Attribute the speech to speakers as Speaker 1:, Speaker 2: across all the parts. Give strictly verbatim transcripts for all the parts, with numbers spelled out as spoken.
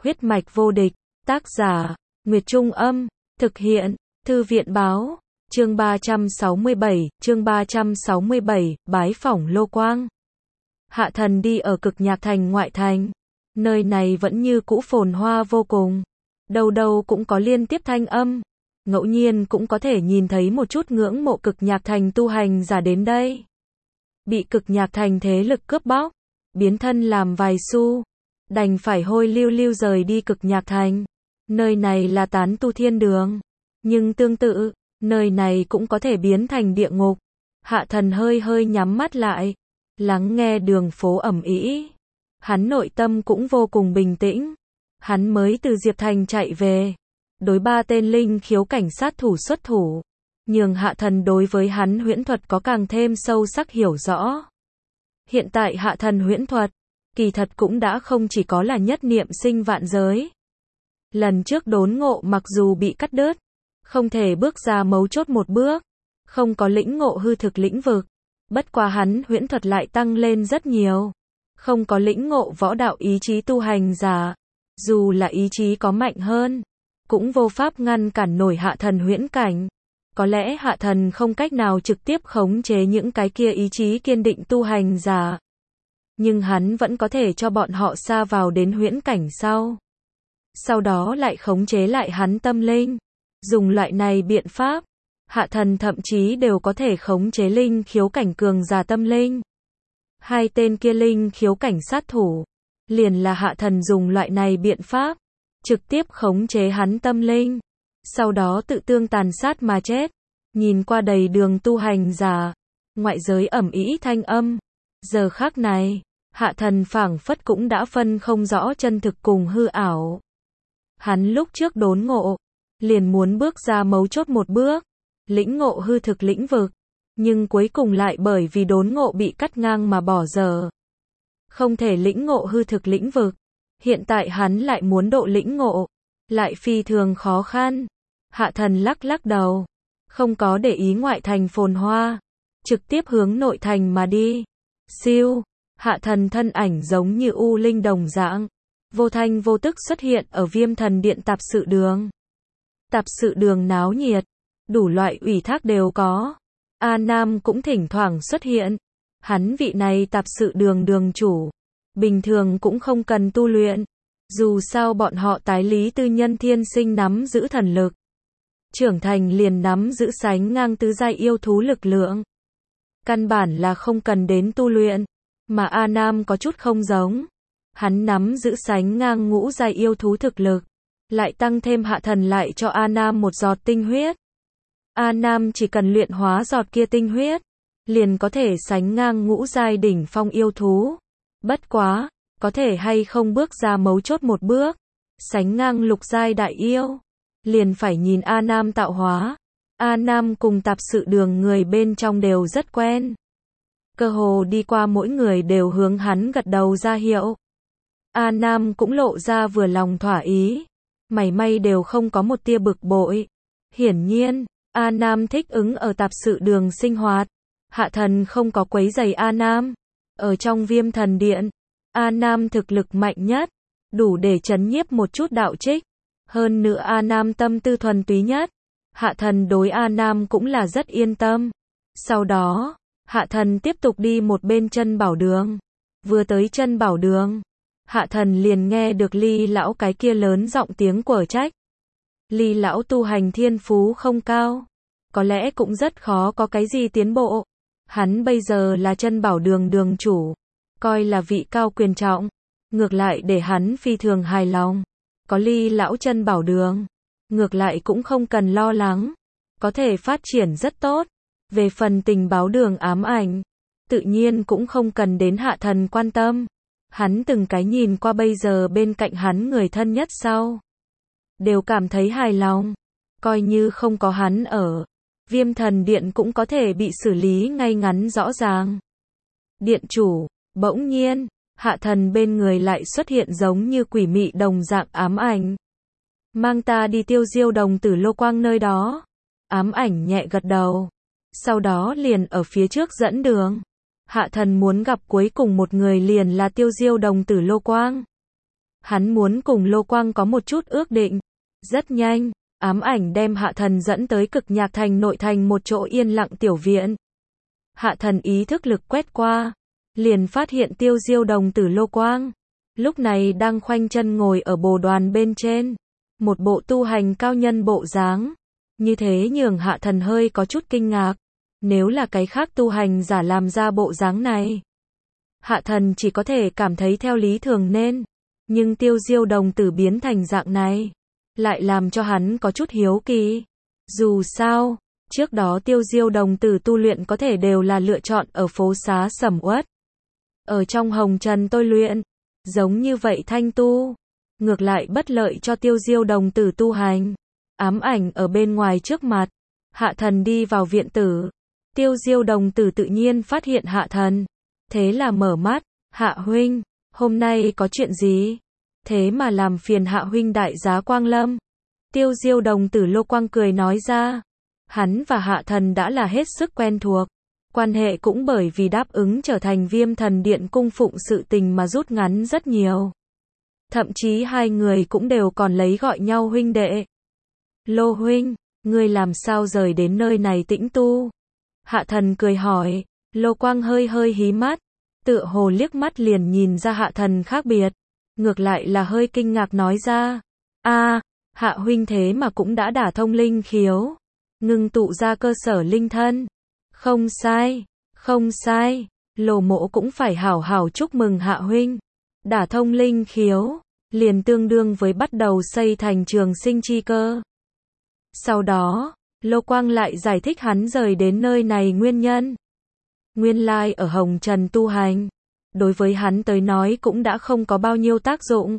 Speaker 1: Huyết mạch vô địch, tác giả, Nguyệt Trung Âm, thực hiện, Thư viện Báo, chương ba trăm sáu mươi bảy, chương ba trăm sáu mươi bảy, bái phỏng Lô Quang. Hạ Thần đi ở Cực Nhạc Thành ngoại thành, nơi này vẫn như cũ phồn hoa vô cùng, đâu đâu cũng có liên tiếp thanh âm, ngẫu nhiên cũng có thể nhìn thấy một chút ngưỡng mộ Cực Nhạc Thành tu hành giả đến đây. Bị Cực Nhạc Thành thế lực cướp bóc, biến thân làm vài xu, đành phải hôi lưu lưu rời đi Cực Nhạc Thành. Nơi này là tán tu thiên đường, nhưng tương tự, nơi này cũng có thể biến thành địa ngục. Hạ Thần hơi hơi nhắm mắt lại, lắng nghe đường phố ầm ĩ. Hắn nội tâm cũng vô cùng bình tĩnh. Hắn mới từ Diệp Thành chạy về, đối ba tên linh khiếu cảnh sát thủ xuất thủ, nhường Hạ Thần đối với hắn huyễn thuật có càng thêm sâu sắc hiểu rõ. Hiện tại Hạ Thần huyễn thuật, kỳ thật cũng đã không chỉ có là nhất niệm sinh vạn giới. Lần trước đốn ngộ mặc dù bị cắt đứt, không thể bước ra mấu chốt một bước, không có lĩnh ngộ hư thực lĩnh vực, bất quá hắn huyễn thuật lại tăng lên rất nhiều. Không có lĩnh ngộ võ đạo ý chí tu hành giả, dù là ý chí có mạnh hơn, cũng vô pháp ngăn cản nổi Hạ Thần huyễn cảnh. Có lẽ Hạ Thần không cách nào trực tiếp khống chế những cái kia ý chí kiên định tu hành giả, nhưng hắn vẫn có thể cho bọn họ sa vào đến huyễn cảnh sau. Sau đó lại khống chế lại hắn tâm linh. Dùng loại này biện pháp, Hạ Thần thậm chí đều có thể khống chế linh khiếu cảnh cường giả tâm linh. Hai tên kia linh khiếu cảnh sát thủ, liền là Hạ Thần dùng loại này biện pháp, trực tiếp khống chế hắn tâm linh, sau đó tự tương tàn sát mà chết. Nhìn qua đầy đường tu hành giả, ngoại giới ầm ĩ thanh âm, giờ khắc này, Hạ Thần phảng phất cũng đã phân không rõ chân thực cùng hư ảo. Hắn lúc trước đốn ngộ, liền muốn bước ra mấu chốt một bước, lĩnh ngộ hư thực lĩnh vực, nhưng cuối cùng lại bởi vì đốn ngộ bị cắt ngang mà bỏ dở. Không thể lĩnh ngộ hư thực lĩnh vực, hiện tại hắn lại muốn độ lĩnh ngộ, lại phi thường khó khăn. Hạ Thần lắc lắc đầu, không có để ý ngoại thành phồn hoa, trực tiếp hướng nội thành mà đi. Siêu, Hạ Thần thân ảnh giống như u linh đồng dạng, vô thanh vô tức xuất hiện ở Viêm Thần Điện tạp sự đường. Tạp sự đường náo nhiệt, đủ loại ủy thác đều có. A Nam cũng thỉnh thoảng xuất hiện. Hắn vị này tạp sự đường đường chủ, bình thường cũng không cần tu luyện. Dù sao bọn họ tái lý tư nhân thiên sinh nắm giữ thần lực, trưởng thành liền nắm giữ sánh ngang tứ giai yêu thú lực lượng. Căn bản là không cần đến tu luyện, mà A Nam có chút không giống. Hắn nắm giữ sánh ngang ngũ giai yêu thú thực lực, lại tăng thêm Hạ Thần lại cho A Nam một giọt tinh huyết. A Nam chỉ cần luyện hóa giọt kia tinh huyết, liền có thể sánh ngang ngũ giai đỉnh phong yêu thú. Bất quá, có thể hay không bước ra mấu chốt một bước, sánh ngang lục giai đại yêu, liền phải nhìn A Nam tạo hóa. A Nam cùng tạp sự đường người bên trong đều rất quen. Cơ hồ đi qua mỗi người đều hướng hắn gật đầu ra hiệu. A Nam cũng lộ ra vừa lòng thỏa ý, mảy may đều không có một tia bực bội. Hiển nhiên, A Nam thích ứng ở tạp sự đường sinh hoạt. Hạ Thần không có quấy rầy A Nam. Ở trong Viêm Thần Điện, A Nam thực lực mạnh nhất, đủ để trấn nhiếp một chút đạo trích. Hơn nữa A Nam tâm tư thuần túy nhất. Hạ Thần đối A Nam cũng là rất yên tâm. Sau đó, Hạ Thần tiếp tục đi một bên chân bảo đường. Vừa tới chân bảo đường, Hạ Thần liền nghe được Ly lão cái kia lớn giọng tiếng quở trách. Ly lão tu hành thiên phú không cao, có lẽ cũng rất khó có cái gì tiến bộ. Hắn bây giờ là chân bảo đường đường chủ, coi là vị cao quyền trọng, ngược lại để hắn phi thường hài lòng. Có Ly lão chân bảo đường, ngược lại cũng không cần lo lắng, có thể phát triển rất tốt. Về phần tình báo đường ám ảnh, tự nhiên cũng không cần đến Hạ Thần quan tâm. Hắn từng cái nhìn qua bây giờ bên cạnh hắn người thân nhất sau, đều cảm thấy hài lòng. Coi như không có hắn ở, Viêm Thần Điện cũng có thể bị xử lý ngay ngắn rõ ràng. Điện chủ, bỗng nhiên, Hạ Thần bên người lại xuất hiện giống như quỷ mị đồng dạng ám ảnh. Mang ta đi tiêu diêu đồng tử Lô Quang nơi đó. Ám ảnh nhẹ gật đầu, sau đó liền ở phía trước dẫn đường. Hạ Thần muốn gặp cuối cùng một người liền là tiêu diêu đồng tử Lô Quang. Hắn muốn cùng Lô Quang có một chút ước định. Rất nhanh, ám ảnh đem Hạ Thần dẫn tới Cực Nhạc Thành nội thành một chỗ yên lặng tiểu viện. Hạ Thần ý thức lực quét qua, liền phát hiện Tiêu Diêu đồng tử Lô Quang. Lúc này đang khoanh chân ngồi ở bồ đoàn bên trên. Một bộ tu hành cao nhân bộ dáng. Như thế nhường Hạ Thần hơi có chút kinh ngạc. Nếu là cái khác tu hành giả làm ra bộ dáng này, Hạ Thần chỉ có thể cảm thấy theo lý thường nên. Nhưng Tiêu Diêu đồng tử biến thành dạng này, lại làm cho hắn có chút hiếu kỳ. Dù sao, trước đó Tiêu Diêu đồng tử tu luyện có thể đều là lựa chọn ở phố xá sầm uất. Ở trong hồng trần tôi luyện, giống như vậy thanh tu. Ngược lại bất lợi cho Tiêu Diêu đồng tử tu hành. Ám ảnh ở bên ngoài trước mặt. Hạ Thần đi vào viện tử. Tiêu Diêu đồng tử tự nhiên phát hiện Hạ Thần. Thế là mở mắt. Hạ huynh, hôm nay có chuyện gì? Thế mà làm phiền Hạ huynh đại giá quang lâm. Tiêu Diêu đồng tử Lô Quang cười nói ra. Hắn và Hạ Thần đã là hết sức quen thuộc. Quan hệ cũng bởi vì đáp ứng trở thành Viêm Thần Điện cung phụng sự tình mà rút ngắn rất nhiều. Thậm chí hai người cũng đều còn lấy gọi nhau huynh đệ. Lô huynh, ngươi làm sao rời đến nơi này tĩnh tu? Hạ Thần cười hỏi. Lô Quang hơi hơi hí mắt, tựa hồ liếc mắt liền nhìn ra Hạ Thần khác biệt. Ngược lại là hơi kinh ngạc nói ra. A, Hạ huynh thế mà cũng đã đả thông linh khiếu. Ngưng tụ ra cơ sở linh thân. Không sai, không sai. Lô mỗ cũng phải hảo hảo chúc mừng Hạ huynh. Đả thông linh khiếu, liền tương đương với bắt đầu xây thành trường sinh chi cơ. Sau đó, Lô Quang lại giải thích hắn rời đến nơi này nguyên nhân. Nguyên lai ở Hồng Trần tu hành, đối với hắn tới nói cũng đã không có bao nhiêu tác dụng.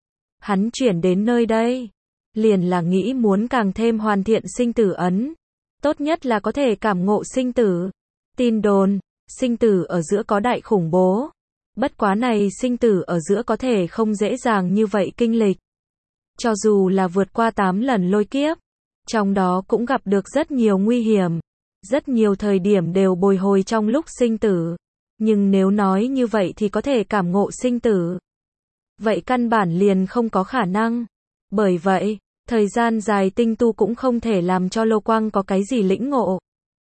Speaker 1: Hắn chuyển đến nơi đây, liền là nghĩ muốn càng thêm hoàn thiện sinh tử ấn. Tốt nhất là có thể cảm ngộ sinh tử. Tin đồn, sinh tử ở giữa có đại khủng bố. Bất quá này sinh tử ở giữa có thể không dễ dàng như vậy kinh lịch. Cho dù là vượt qua tám lần lôi kiếp, trong đó cũng gặp được rất nhiều nguy hiểm. Rất nhiều thời điểm đều bồi hồi trong lúc sinh tử. Nhưng nếu nói như vậy thì có thể cảm ngộ sinh tử. Vậy căn bản liền không có khả năng. Bởi vậy, thời gian dài tinh tu cũng không thể làm cho Lô Quang có cái gì lĩnh ngộ.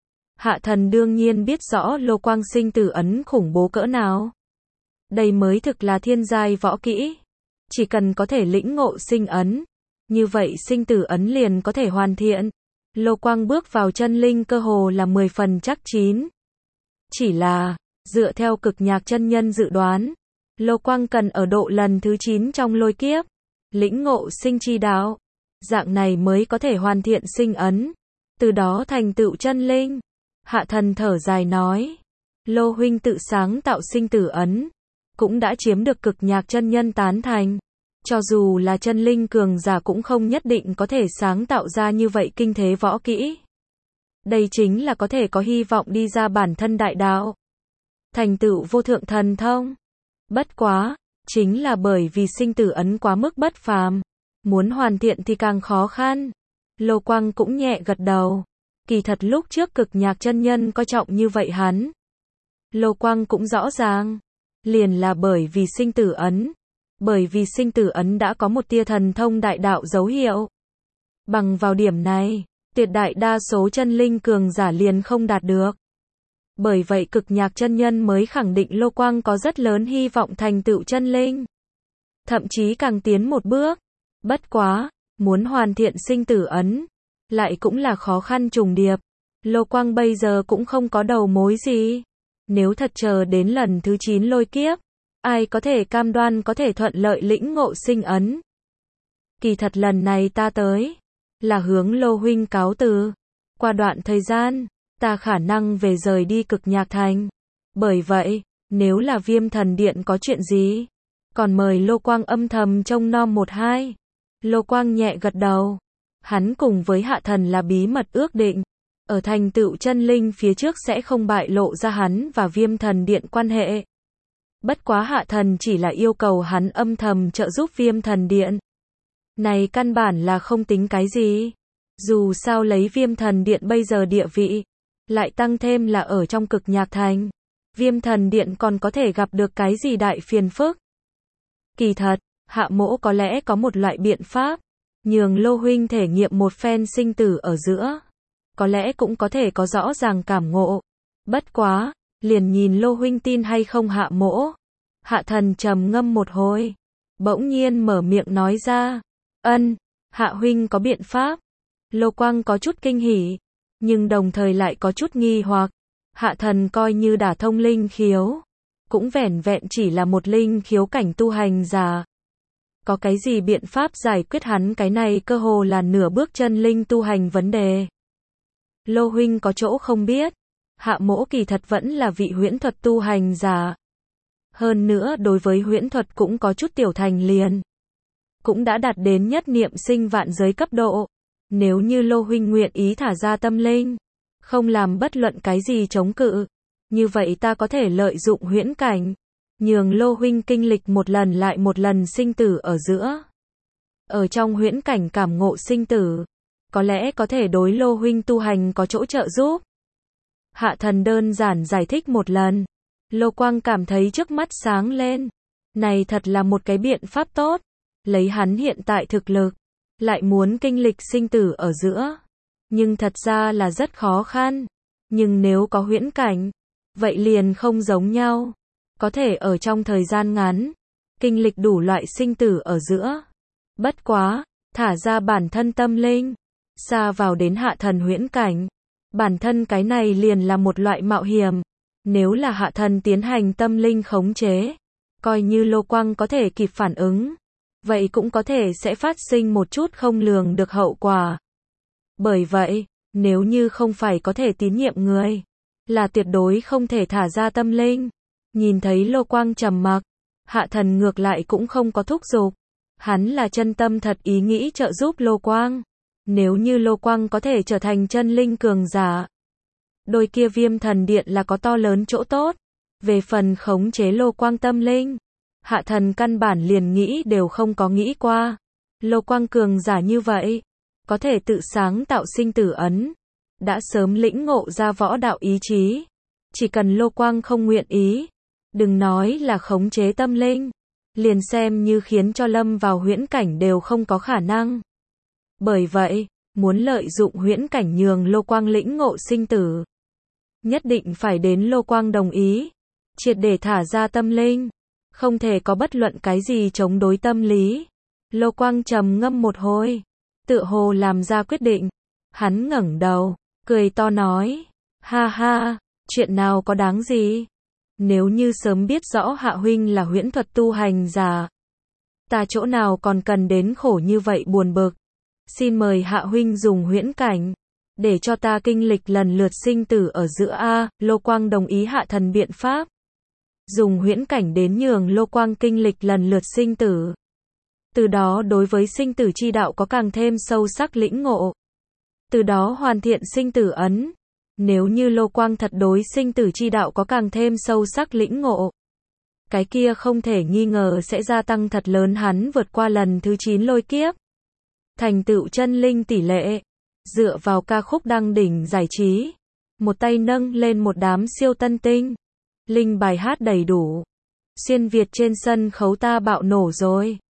Speaker 1: Hạ Thần đương nhiên biết rõ Lô Quang sinh tử ấn khủng bố cỡ nào. Đây mới thực là thiên giai võ kỹ. Chỉ cần có thể lĩnh ngộ sinh ấn, như vậy sinh tử ấn liền có thể hoàn thiện. Lô Quang bước vào chân linh cơ hồ là mười phần chắc chín. Chỉ là, dựa theo Cực Nhạc chân nhân dự đoán, Lô Quang cần ở độ lần thứ chín trong lôi kiếp, lĩnh ngộ sinh chi đạo. Dạng này mới có thể hoàn thiện sinh ấn, từ đó thành tựu chân linh. Hạ Thần thở dài nói, Lô huynh tự sáng tạo sinh tử ấn, cũng đã chiếm được Cực Nhạc chân nhân tán thành. Cho dù là chân linh cường giả cũng không nhất định có thể sáng tạo ra như vậy kinh thế võ kỹ. Đây chính là có thể có hy vọng đi ra bản thân đại đạo, thành tựu vô thượng thần thông. Bất quá, chính là bởi vì sinh tử ấn quá mức bất phàm, muốn hoàn thiện thì càng khó khăn. Lô Quang cũng nhẹ gật đầu. Kỳ thật lúc trước Cực Nhạc chân nhân coi trọng như vậy hắn, Lô Quang cũng rõ ràng, liền là bởi vì sinh tử ấn. Bởi vì sinh tử ấn đã có một tia thần thông đại đạo dấu hiệu. Bằng vào điểm này, tuyệt đại đa số chân linh cường giả liền không đạt được. Bởi vậy Cực Nhạc chân nhân mới khẳng định Lô Quang có rất lớn hy vọng thành tựu chân linh. Thậm chí càng tiến một bước. Bất quá, muốn hoàn thiện sinh tử ấn, lại cũng là khó khăn trùng điệp. Lô Quang bây giờ cũng không có đầu mối gì. Nếu thật chờ đến lần thứ chín lôi kiếp, ai có thể cam đoan có thể thuận lợi lĩnh ngộ sinh ấn. Kỳ thật lần này ta tới, là hướng Lô huynh cáo từ. Qua đoạn thời gian, ta khả năng về rời đi Cực Nhạc Thành. Bởi vậy, nếu là Viêm Thần Điện có chuyện gì, còn mời Lô Quang âm thầm trông nom một hai. Lô Quang nhẹ gật đầu. Hắn cùng với Hạ Thần là bí mật ước định. Ở thành tựu chân linh phía trước sẽ không bại lộ ra hắn và Viêm Thần Điện quan hệ. Bất quá Hạ Thần chỉ là yêu cầu hắn âm thầm trợ giúp Viêm Thần Điện. Này căn bản là không tính cái gì. Dù sao lấy Viêm Thần Điện bây giờ địa vị, lại tăng thêm là ở trong Cực Nhạc Thành, Viêm Thần Điện còn có thể gặp được cái gì đại phiền phức. Kỳ thật, Hạ mỗ có lẽ có một loại biện pháp, nhường Lô huynh thể nghiệm một phen sinh tử ở giữa. Có lẽ cũng có thể có rõ ràng cảm ngộ. Bất quá, liền nhìn Lô huynh tin hay không hạ mỗ. Hạ thần trầm ngâm một hồi, bỗng nhiên mở miệng nói ra, ân, hạ huynh có biện pháp. Lô Quang có chút kinh hỉ, nhưng đồng thời lại có chút nghi hoặc. Hạ thần coi như đả thông linh khiếu, cũng vẻn vẹn chỉ là một linh khiếu cảnh tu hành giả. Có cái gì biện pháp giải quyết hắn cái này cơ hồ là nửa bước chân linh tu hành vấn đề. Lô huynh có chỗ không biết, hạ mỗ kỳ thật vẫn là vị huyễn thuật tu hành giả. Hơn nữa đối với huyễn thuật cũng có chút tiểu thành liền. Cũng đã đạt đến nhất niệm sinh vạn giới cấp độ. Nếu như Lô huynh nguyện ý thả ra tâm linh, không làm bất luận cái gì chống cự, như vậy ta có thể lợi dụng huyễn cảnh, nhường Lô huynh kinh lịch một lần lại một lần sinh tử ở giữa. Ở trong huyễn cảnh cảm ngộ sinh tử, có lẽ có thể đối Lô huynh tu hành có chỗ trợ giúp. Hạ thần đơn giản giải thích một lần, Lô Quang cảm thấy trước mắt sáng lên. Này thật là một cái biện pháp tốt, lấy hắn hiện tại thực lực, lại muốn kinh lịch sinh tử ở giữa. Nhưng thật ra là rất khó khăn. Nhưng nếu có huyễn cảnh, vậy liền không giống nhau. Có thể ở trong thời gian ngắn, kinh lịch đủ loại sinh tử ở giữa. Bất quá, thả ra bản thân tâm linh, xa vào đến hạ thần huyễn cảnh. Bản thân cái này liền là một loại mạo hiểm. Nếu là hạ thần tiến hành tâm linh khống chế, coi như Lô Quang có thể kịp phản ứng, vậy cũng có thể sẽ phát sinh một chút không lường được hậu quả. Bởi vậy, nếu như không phải có thể tín nhiệm người, là tuyệt đối không thể thả ra tâm linh. Nhìn thấy Lô Quang trầm mặc, hạ thần ngược lại cũng không có thúc giục. Hắn là chân tâm thật ý nghĩ trợ giúp Lô Quang. Nếu như Lô Quang có thể trở thành chân linh cường giả, đôi kia Viêm Thần Điện là có to lớn chỗ tốt. Về phần khống chế Lô Quang tâm linh, hạ thần căn bản liền nghĩ đều không có nghĩ qua. Lô Quang cường giả như vậy, có thể tự sáng tạo sinh tử ấn, đã sớm lĩnh ngộ ra võ đạo ý chí. Chỉ cần Lô Quang không nguyện ý, đừng nói là khống chế tâm linh, liền xem như khiến cho lâm vào huyễn cảnh đều không có khả năng. Bởi vậy, muốn lợi dụng huyễn cảnh nhường Lô Quang lĩnh ngộ sinh tử, nhất định phải đến Lô Quang đồng ý, triệt để thả ra tâm linh, không thể có bất luận cái gì chống đối tâm lý. Lô Quang trầm ngâm một hồi, tựa hồ làm ra quyết định. Hắn ngẩng đầu, cười to nói, ha ha, chuyện nào có đáng gì. Nếu như sớm biết rõ hạ huynh là huyễn thuật tu hành giả, ta chỗ nào còn cần đến khổ như vậy buồn bực. Xin mời hạ huynh dùng huyễn cảnh, để cho ta kinh lịch lần lượt sinh tử ở giữa a. Lô Quang đồng ý hạ thần biện pháp, dùng huyễn cảnh đến nhường Lô Quang kinh lịch lần lượt sinh tử. Từ đó đối với sinh tử chi đạo có càng thêm sâu sắc lĩnh ngộ. Từ đó hoàn thiện sinh tử ấn. Nếu như Lô Quang thật đối sinh tử chi đạo có càng thêm sâu sắc lĩnh ngộ, cái kia không thể nghi ngờ sẽ gia tăng thật lớn hắn vượt qua lần thứ chín lôi kiếp. Thành tựu chân linh tỷ lệ, dựa vào ca khúc đăng đỉnh giải trí, một tay nâng lên một đám siêu tân tinh. Linh bài hát đầy đủ. Xuyên Việt trên sân khấu ta bạo nổ rồi.